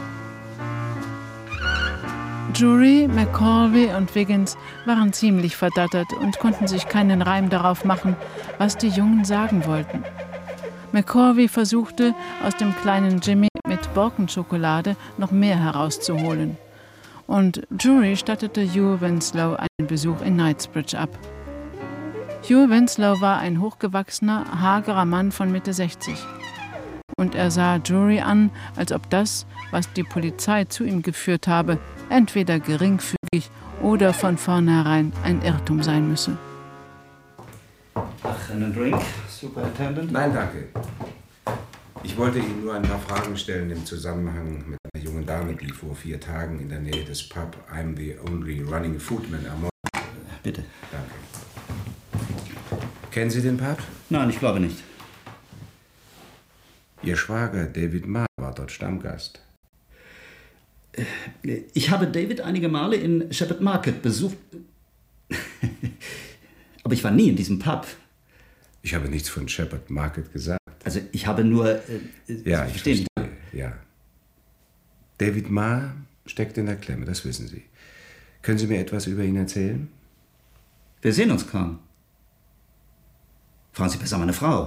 Jury, McCorvey und Wiggins waren ziemlich verdattert und konnten sich keinen Reim darauf machen, was die Jungen sagen wollten. McCorvey versuchte, aus dem kleinen Jimmy mit Borkenschokolade noch mehr herauszuholen. Und Jury stattete Hugh Winslow einen Besuch in Knightsbridge ab. Hugh Winslow war ein hochgewachsener, hagerer Mann von Mitte 60. Und er sah Jury an, als ob das, was die Polizei zu ihm geführt habe, entweder geringfügig oder von vornherein ein Irrtum sein müsse. Ach, einen Drink, Superintendent? Nein, danke. Ich wollte Ihnen nur ein paar Fragen stellen im Zusammenhang mit einer jungen Dame, die vor 4 Tagen in der Nähe des Pub I'm the Only Running Footman ermordet. Bitte. Danke. Kennen Sie den Pub? Nein, ich glaube nicht. Ihr Schwager David Marr war dort Stammgast. Ich habe David einige Male in Shepherd Market besucht. Aber ich war nie in diesem Pub. Ich habe nichts von Shepherd Market gesagt. Also ich habe nur... ja, ich verstehe. Ja. David Marr steckt in der Klemme, das wissen Sie. Können Sie mir etwas über ihn erzählen? Wir sehen uns kaum. Fragen Sie besser meine Frau.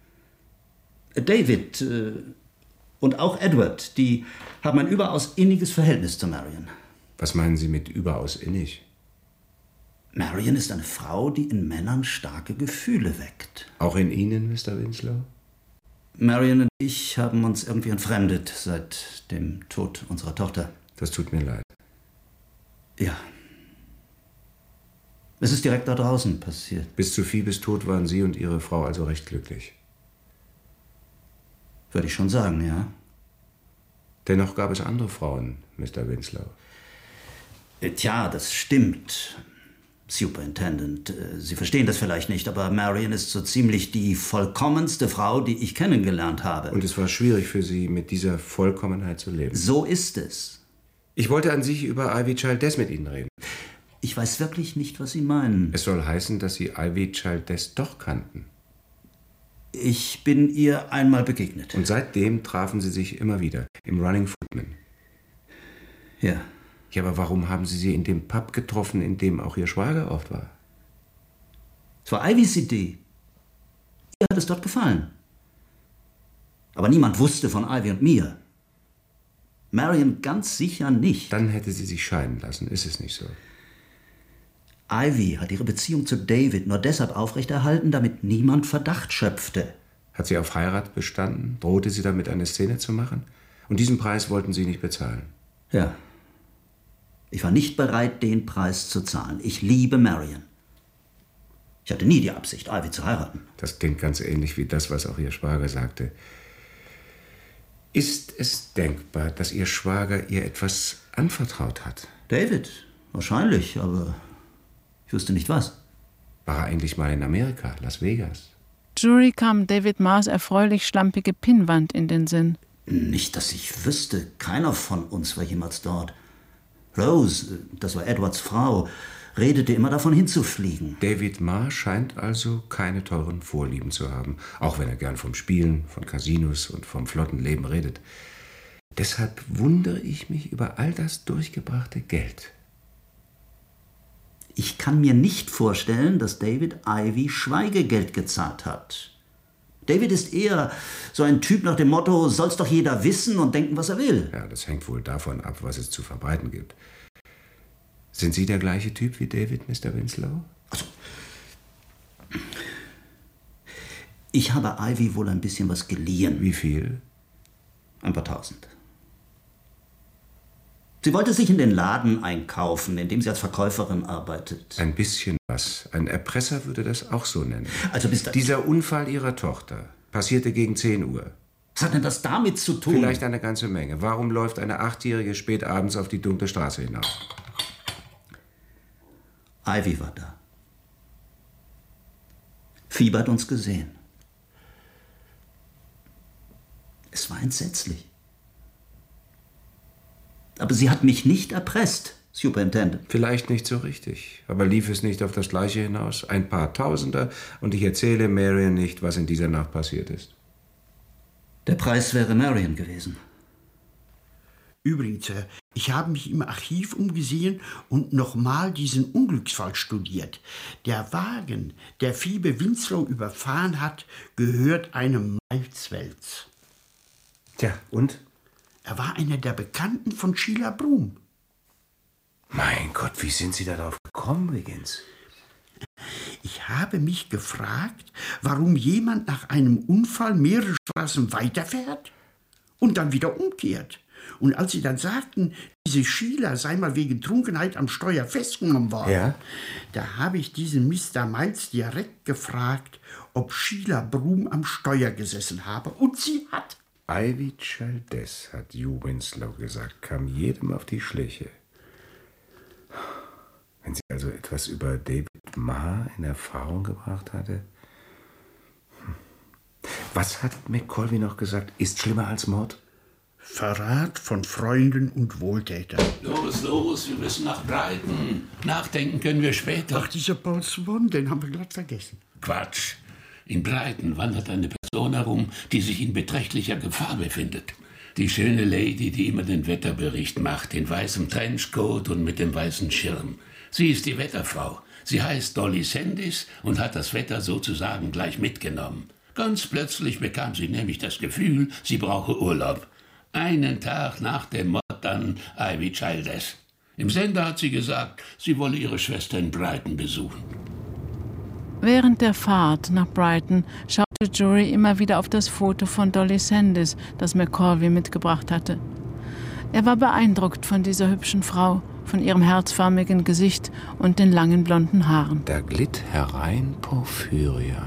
David und auch Edward, die haben ein überaus inniges Verhältnis zu Marion. Was meinen Sie mit überaus innig? Marion ist eine Frau, die in Männern starke Gefühle weckt. Auch in Ihnen, Mr. Winslow? Marion und ich haben uns irgendwie entfremdet seit dem Tod unserer Tochter. Das tut mir leid. Ja. Es ist direkt da draußen passiert. Bis zu Phoebes Tod waren Sie und Ihre Frau also recht glücklich. Würde ich schon sagen, ja. Dennoch gab es andere Frauen, Mr. Winslow. Tja, das stimmt. Superintendent, Sie verstehen das vielleicht nicht, aber Marion ist so ziemlich die vollkommenste Frau, die ich kennengelernt habe. Und es war schwierig für Sie, mit dieser Vollkommenheit zu leben. So ist es. Ich wollte an sich über Ivy Childes mit Ihnen reden. Ich weiß wirklich nicht, was Sie meinen. Es soll heißen, dass Sie Ivy Childes doch kannten. Ich bin ihr einmal begegnet. Und seitdem trafen Sie sich immer wieder, im Running Footman. Ja. Ja, aber warum haben Sie sie in dem Pub getroffen, in dem auch Ihr Schwager oft war? Es war Ivys Idee. Ihr hat es dort gefallen. Aber niemand wusste von Ivy und mir. Marion ganz sicher nicht. Dann hätte sie sich scheiden lassen, ist es nicht so? Ivy hat ihre Beziehung zu David nur deshalb aufrechterhalten, damit niemand Verdacht schöpfte. Hat sie auf Heirat bestanden? Drohte sie damit, eine Szene zu machen? Und diesen Preis wollten Sie nicht bezahlen? Ja. Ich war nicht bereit, den Preis zu zahlen. Ich liebe Marion. Ich hatte nie die Absicht, Ivy zu heiraten. Das klingt ganz ähnlich wie das, was auch Ihr Schwager sagte. Ist es denkbar, dass Ihr Schwager ihr etwas anvertraut hat? David? Wahrscheinlich, aber ich wusste nicht was. War er eigentlich mal in Amerika, Las Vegas? Jury kam David Marrs erfreulich schlampige Pinnwand in den Sinn. Nicht, dass ich wüsste. Keiner von uns war jemals dort. Rose, das war Edwards Frau, redete immer davon hinzufliegen. David Marr scheint also keine teuren Vorlieben zu haben, auch wenn er gern vom Spielen, von Casinos und vom flotten Leben redet. Deshalb wundere ich mich über all das durchgebrachte Geld. Ich kann mir nicht vorstellen, dass David Ivy Schweigegeld gezahlt hat. David ist eher so ein Typ nach dem Motto, soll's doch jeder wissen und denken, was er will. Ja, das hängt wohl davon ab, was es zu verbreiten gibt. Sind Sie der gleiche Typ wie David, Mr. Winslow? Also, ich habe Ivy wohl ein bisschen was geliehen. Wie viel? Ein paar tausend. Sie wollte sich in den Laden einkaufen, in dem sie als Verkäuferin arbeitet. Ein bisschen was. Ein Erpresser würde das auch so nennen. Also Dieser Unfall Ihrer Tochter passierte gegen 10 Uhr. Was hat denn das damit zu tun? Vielleicht eine ganze Menge. Warum läuft eine 8-Jährige spät abends auf die dunkle Straße hinaus? Ivy war da. Phoebe hat uns gesehen. Es war entsetzlich. Aber sie hat mich nicht erpresst, Superintendent. Vielleicht nicht so richtig. Aber lief es nicht auf das Gleiche hinaus? Ein paar Tausender und ich erzähle Marion nicht, was in dieser Nacht passiert ist. Der Preis wäre Marion gewesen. Übrigens, ich habe mich im Archiv umgesehen und nochmal diesen Unglücksfall studiert. Der Wagen, der Phoebe Winslow überfahren hat, gehört einem Miles Wells. Tja, und? Er war einer der Bekannten von Sheila Broom. Mein Gott, wie sind Sie darauf gekommen, Wiggins? Ich habe mich gefragt, warum jemand nach einem Unfall mehrere Straßen weiterfährt und dann wieder umkehrt. Und als Sie dann sagten, diese Sheila sei mal wegen Trunkenheit am Steuer festgenommen worden, ja? Da habe ich diesen Mr. Miles direkt gefragt, ob Sheila Broom am Steuer gesessen habe. Und sie hat. Ivy Chaldez, hat Hugh Winslow gesagt, kam jedem auf die Schliche. Wenn sie also etwas über David Marr in Erfahrung gebracht hatte? Was hat McColvey noch gesagt? Ist schlimmer als Mord? Verrat von Freunden und Wohltätern. Los, wir müssen nach Brighton. Nachdenken können wir später. Ach, dieser Paul Swan, den haben wir glatt vergessen. Quatsch. In Brighton wandert eine Person herum, die sich in beträchtlicher Gefahr befindet. Die schöne Lady, die immer den Wetterbericht macht, in weißem Trenchcoat und mit dem weißen Schirm. Sie ist die Wetterfrau. Sie heißt Dolly Sandys und hat das Wetter sozusagen gleich mitgenommen. Ganz plötzlich bekam sie nämlich das Gefühl, sie brauche Urlaub. Einen Tag nach dem Mord an Ivy Childers. Im Sender hat sie gesagt, sie wolle ihre Schwester in Brighton besuchen. Während der Fahrt nach Brighton schaute Jury immer wieder auf das Foto von Dolly Sandys, das McColvey mitgebracht hatte. Er war beeindruckt von dieser hübschen Frau, von ihrem herzförmigen Gesicht und den langen blonden Haaren. Da glitt herein Porphyria.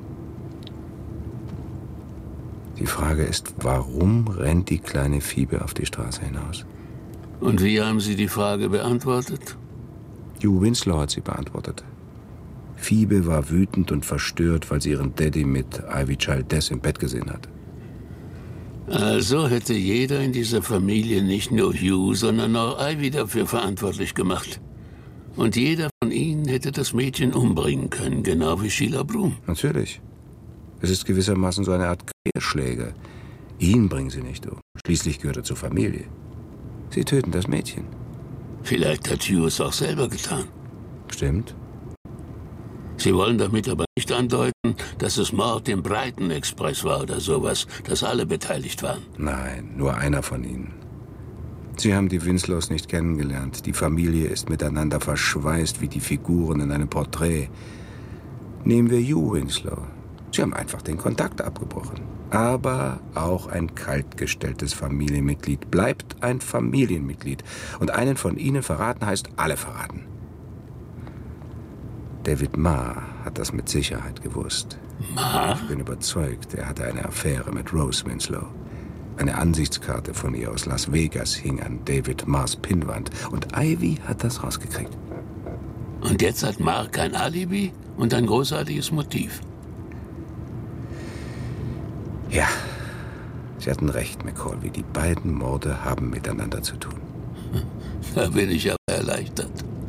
Die Frage ist, warum rennt die kleine Phoebe auf die Straße hinaus? Und wie haben Sie die Frage beantwortet? Hugh Winslow hat sie beantwortet. Phoebe war wütend und verstört, weil sie ihren Daddy mit Ivy Childess im Bett gesehen hat. Also hätte jeder in dieser Familie nicht nur Hugh, sondern auch Ivy dafür verantwortlich gemacht. Und jeder von ihnen hätte das Mädchen umbringen können, genau wie Sheila Broom. Natürlich. Es ist gewissermaßen so eine Art Querschläger. Ihn bringen sie nicht um. Schließlich gehört er zur Familie. Sie töten das Mädchen. Vielleicht hat Hugh es auch selber getan. Stimmt. Sie wollen damit aber nicht andeuten, dass es Mord im Brighton Express war oder sowas, dass alle beteiligt waren. Nein, nur einer von ihnen. Sie haben die Winslows nicht kennengelernt. Die Familie ist miteinander verschweißt wie die Figuren in einem Porträt. Nehmen wir Hugh Winslow. Sie haben einfach den Kontakt abgebrochen. Aber auch ein kaltgestelltes Familienmitglied bleibt ein Familienmitglied. Und einen von ihnen verraten heißt alle verraten. David Marr hat das mit Sicherheit gewusst. Marr? Ich bin überzeugt, er hatte eine Affäre mit Rose Winslow. Eine Ansichtskarte von ihr aus Las Vegas hing an David Marrs Pinnwand. Und Ivy hat das rausgekriegt. Und jetzt hat Marr kein Alibi und ein großartiges Motiv. Ja, Sie hatten recht, McColvey. Die beiden Morde haben miteinander zu tun. Da bin ich aber erleichtert.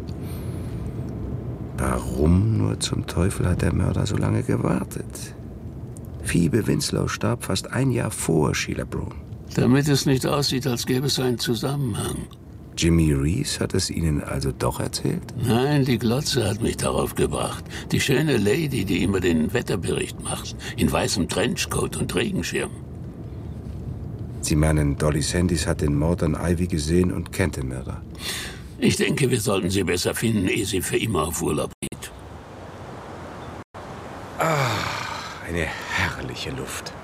Warum nur zum Teufel hat der Mörder so lange gewartet? Phoebe Winslow starb fast ein Jahr vor Sheila Broom. Damit es nicht aussieht, als gäbe es einen Zusammenhang. Jimmy Reese hat es Ihnen also doch erzählt? Nein, die Glotze hat mich darauf gebracht. Die schöne Lady, die immer den Wetterbericht macht, in weißem Trenchcoat und Regenschirm. Sie meinen, Dolly Sandys hat den Mord an Ivy gesehen und kennt den Mörder? Ich denke, wir sollten sie besser finden, ehe sie für immer auf Urlaub geht. Ah, eine herrliche Luft.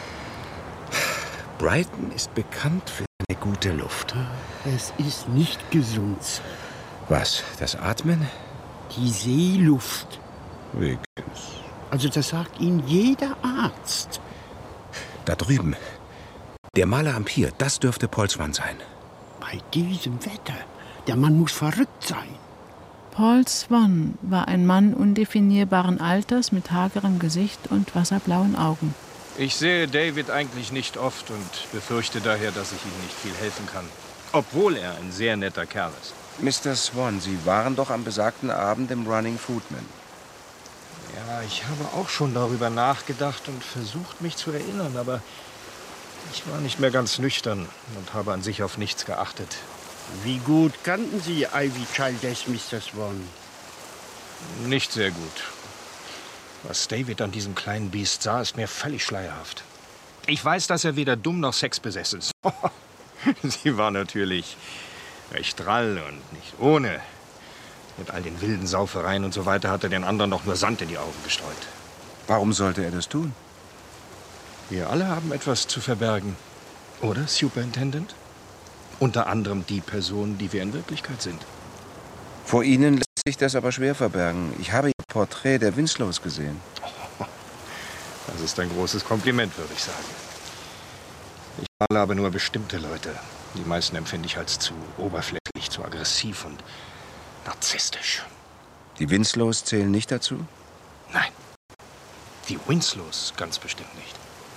Brighton ist bekannt für eine gute Luft. Es ist nicht gesund. Was, das Atmen? Die Seeluft. Wiggins. Also das sagt Ihnen jeder Arzt. Da drüben. Der Maler am Pier, das dürfte Paul Swan sein. Bei diesem Wetter. Der Mann muss verrückt sein. Paul Swan war ein Mann undefinierbaren Alters mit hagerem Gesicht und wasserblauen Augen. Ich sehe David eigentlich nicht oft und befürchte daher, dass ich ihm nicht viel helfen kann. Obwohl er ein sehr netter Kerl ist. Mr. Swan, Sie waren doch am besagten Abend im Running Footman. Ja, ich habe auch schon darüber nachgedacht und versucht, mich zu erinnern, aber ich war nicht mehr ganz nüchtern und habe an sich auf nichts geachtet. Wie gut kannten Sie Ivy Childes, Mr. Swan? Nicht sehr gut. Was David an diesem kleinen Biest sah, ist mir völlig schleierhaft. Ich weiß, dass er weder dumm noch sexbesessen ist. Sie war natürlich recht drall und nicht ohne. Mit all den wilden Saufereien und so weiter hat er den anderen doch nur Sand in die Augen gestreut. Warum sollte er das tun? Wir alle haben etwas zu verbergen. Oder, Superintendent? Unter anderem die Personen, die wir in Wirklichkeit sind. Vor Ihnen lässt sich das aber schwer verbergen. Ich habe Ihr Porträt der Winslows gesehen. Das ist ein großes Kompliment, würde ich sagen. Ich male aber nur bestimmte Leute. Die meisten empfinde ich als zu oberflächlich, zu aggressiv und narzisstisch. Die Winslows zählen nicht dazu? Nein, die Winslows ganz bestimmt nicht.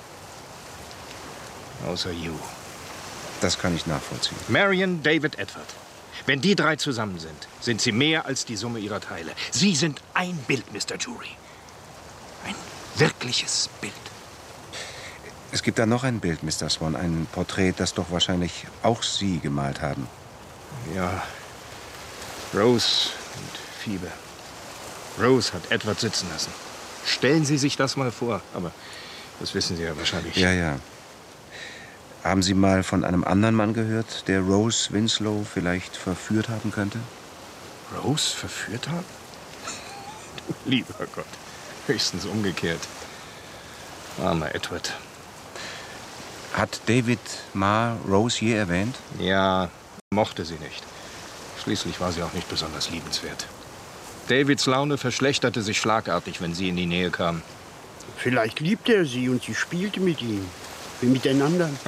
Außer you. Das kann ich nachvollziehen. Marion, David, Edward. Wenn die drei zusammen sind, sind sie mehr als die Summe ihrer Teile. Sie sind ein Bild, Mr. Jury. Ein wirkliches Bild. Es gibt da noch ein Bild, Mr. Swan. Ein Porträt, das doch wahrscheinlich auch Sie gemalt haben. Ja, Rose und Phoebe. Rose hat Edward sitzen lassen. Stellen Sie sich das mal vor. Aber das wissen Sie ja wahrscheinlich. Ja, ja. Haben Sie mal von einem anderen Mann gehört, der Rose Winslow vielleicht verführt haben könnte? Rose verführt haben? Lieber Gott, höchstens umgekehrt. Armer Edward. Hat David Ma Rose je erwähnt? Ja, mochte sie nicht. Schließlich war sie auch nicht besonders liebenswert. Davids Laune verschlechterte sich schlagartig, wenn sie in die Nähe kam. Vielleicht liebte er sie und sie spielte mit ihm. Wie mit den anderen.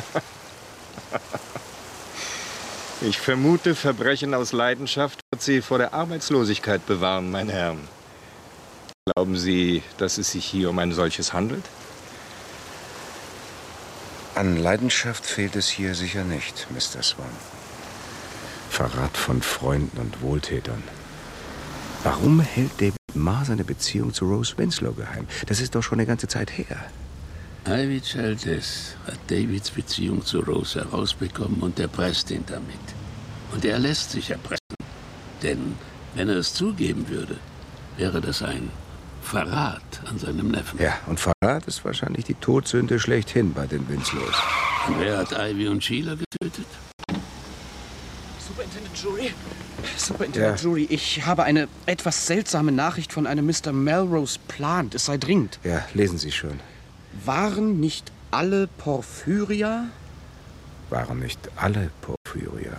Ich vermute, Verbrechen aus Leidenschaft wird sie vor der Arbeitslosigkeit bewahren, meine Herren. Glauben Sie, dass es sich hier um ein solches handelt? An Leidenschaft fehlt es hier sicher nicht, Mr. Swan. Verrat von Freunden und Wohltätern. Warum hält David Ma seine Beziehung zu Rose Winslow geheim? Das ist doch schon eine ganze Zeit her. Ivy Childes hat Davids Beziehung zu Rose herausbekommen und erpresst ihn damit. Und er lässt sich erpressen. Denn wenn er es zugeben würde, wäre das ein Verrat an seinem Neffen. Ja, und Verrat ist wahrscheinlich die Todsünde schlechthin bei den Winslows. Und wer hat Ivy und Sheila getötet? Superintendent Jury, ich habe eine etwas seltsame Nachricht von einem Mr. Melrose Plant. Es sei dringend. Ja, lesen Sie schon. Waren nicht alle Porphyria? Waren nicht alle Porphyria?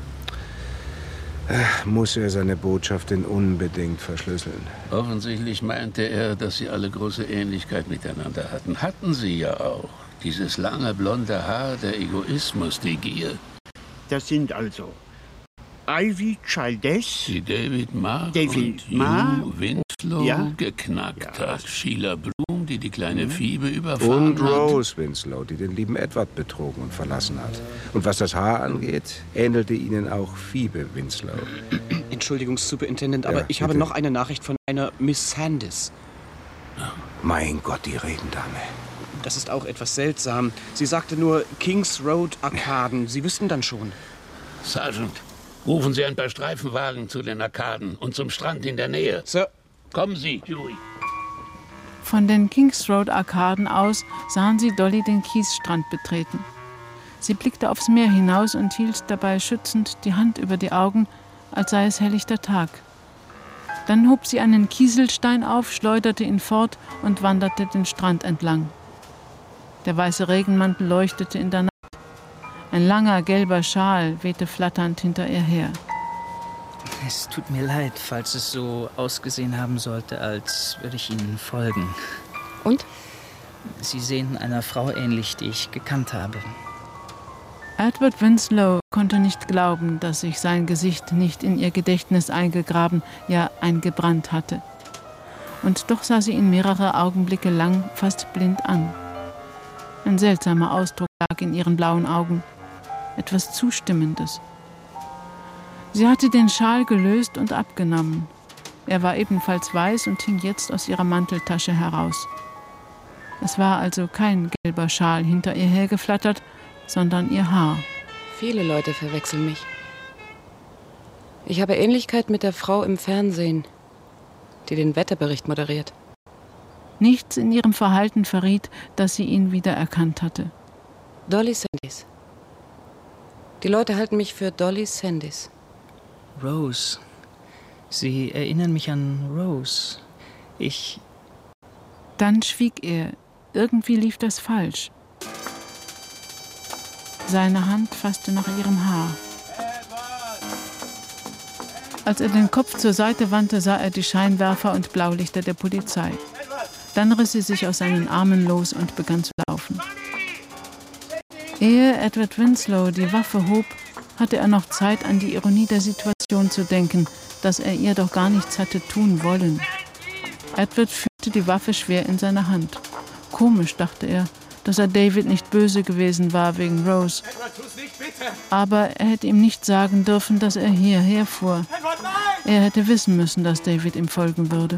Muss er seine Botschaft denn unbedingt verschlüsseln? Offensichtlich meinte er, dass sie alle große Ähnlichkeit miteinander hatten. Hatten sie ja auch. Dieses lange blonde Haar, der Egoismus, die Gier. Das sind also Ivy Childes, die David Ma und Ma, Winslow geknackt hat. Sheila Bloom, die die kleine Phoebe überfahren und Rose Winslow, die den lieben Edward betrogen und verlassen hat. Und was das Haar angeht, ähnelte ihnen auch Phoebe Winslow. Entschuldigung, Superintendent, aber ich habe noch eine Nachricht von einer Miss Sandys. Mein Gott, die Regendame. Das ist auch etwas seltsam. Sie sagte nur Kings Road Arkaden. Sie wüssten dann schon. Sergeant, rufen Sie ein paar Streifenwagen zu den Arkaden und zum Strand in der Nähe. Sir. Kommen Sie, Jury. Von den Kings Road Arkaden aus sahen sie Dolly den Kiesstrand betreten. Sie blickte aufs Meer hinaus und hielt dabei schützend die Hand über die Augen, als sei es helllichter Tag. Dann hob sie einen Kieselstein auf, schleuderte ihn fort und wanderte den Strand entlang. Der weiße Regenmantel leuchtete in der Nacht. Ein langer, gelber Schal wehte flatternd hinter ihr her. Es tut mir leid, falls es so ausgesehen haben sollte, als würde ich Ihnen folgen. Und? Sie sehen einer Frau ähnlich, die ich gekannt habe. Edward Winslow konnte nicht glauben, dass sich sein Gesicht nicht in ihr Gedächtnis eingegraben, ja eingebrannt hatte. Und doch sah sie ihn mehrere Augenblicke lang fast blind an. Ein seltsamer Ausdruck lag in ihren blauen Augen. Etwas Zustimmendes. Sie hatte den Schal gelöst und abgenommen. Er war ebenfalls weiß und hing jetzt aus ihrer Manteltasche heraus. Es war also kein gelber Schal hinter ihr hergeflattert, sondern ihr Haar. Viele Leute verwechseln mich. Ich habe Ähnlichkeit mit der Frau im Fernsehen, die den Wetterbericht moderiert. Nichts in ihrem Verhalten verriet, dass sie ihn wiedererkannt hatte. Dolly Sandys. Die Leute halten mich für Dolly Sandys. Rose. Sie erinnern mich an Rose. Dann schwieg er. Irgendwie lief das falsch. Seine Hand fasste nach ihrem Haar. Als er den Kopf zur Seite wandte, sah er die Scheinwerfer und Blaulichter der Polizei. Dann riss sie sich aus seinen Armen los und begann zu laufen. Ehe Edward Winslow die Waffe hob, hatte er noch Zeit, an die Ironie der Situation zu denken, dass er ihr doch gar nichts hatte tun wollen. Edward führte die Waffe schwer in seiner Hand. Komisch, dachte er, dass er David nicht böse gewesen war wegen Rose. Aber er hätte ihm nicht sagen dürfen, dass er hierher fuhr. Er hätte wissen müssen, dass David ihm folgen würde.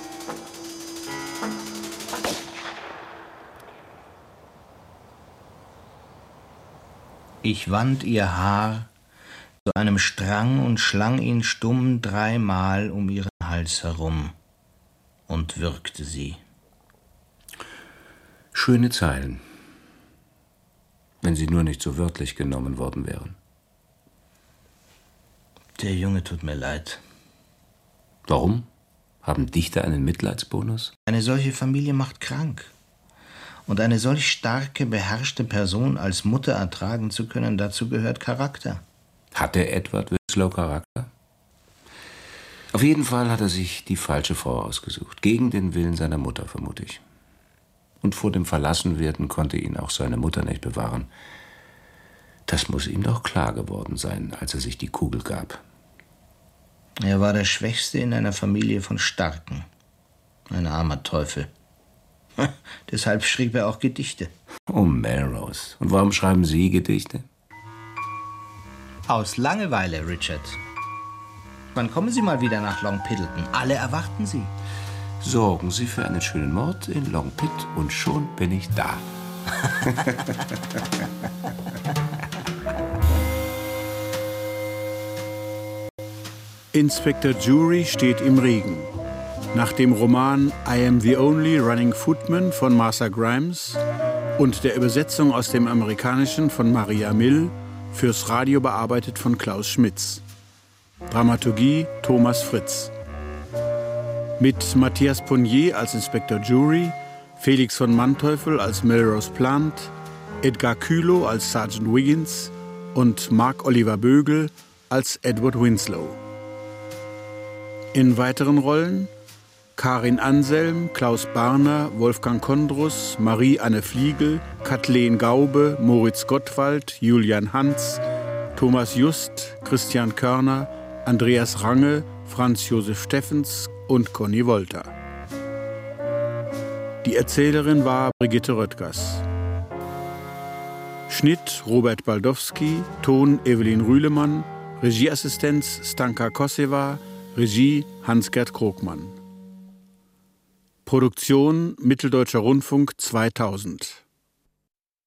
Ich wand ihr Haar zu einem Strang und schlang ihn stumm 3-mal um ihren Hals herum und würgte sie. Schöne Zeilen, wenn sie nur nicht so wörtlich genommen worden wären. Der Junge tut mir leid. Warum? Haben Dichter einen Mitleidsbonus? Eine solche Familie macht krank. Und eine solch starke, beherrschte Person als Mutter ertragen zu können, dazu gehört Charakter. Hatte Edward Winslow Charakter? Auf jeden Fall hat er sich die falsche Frau ausgesucht. Gegen den Willen seiner Mutter, vermute ich. Und vor dem Verlassenwerden konnte ihn auch seine Mutter nicht bewahren. Das muss ihm doch klar geworden sein, als er sich die Kugel gab. Er war der Schwächste in einer Familie von Starken. Ein armer Teufel. Deshalb schrieb er auch Gedichte. Oh, Melrose. Und warum schreiben Sie Gedichte? Aus Langeweile, Richard. Wann kommen Sie mal wieder nach Long Piddleton? Alle erwarten Sie. Sorgen Sie für einen schönen Mord in Long Pitt und schon bin ich da. Inspector Jury steht im Regen. Nach dem Roman I Am the Only Running Footman von Martha Grimes und der Übersetzung aus dem Amerikanischen von Maria Mill, fürs Radio bearbeitet von Klaus Schmitz. Dramaturgie Thomas Fritz. Mit Matthias Ponnier als Inspector Jury, Felix von Manteuffel als Melrose Plant, Edgar Kühlow als Sergeant Wiggins und Mark Oliver Bögel als Edward Winslow. In weiteren Rollen Karin Anselm, Klaus Barner, Wolfgang Kondrus, Marie-Anne Fliegel, Kathleen Gaube, Moritz Gottwald, Julian Hans, Thomas Just, Christian Körner, Andreas Range, Franz Josef Steffens und Conny Wolter. Die Erzählerin war Brigitte Röttgers. Schnitt Robert Baldowski, Ton Evelyn Rühlemann, Regieassistenz Stanka Kosseva, Regie Hans-Gerd Krogmann. Produktion Mitteldeutscher Rundfunk 2000.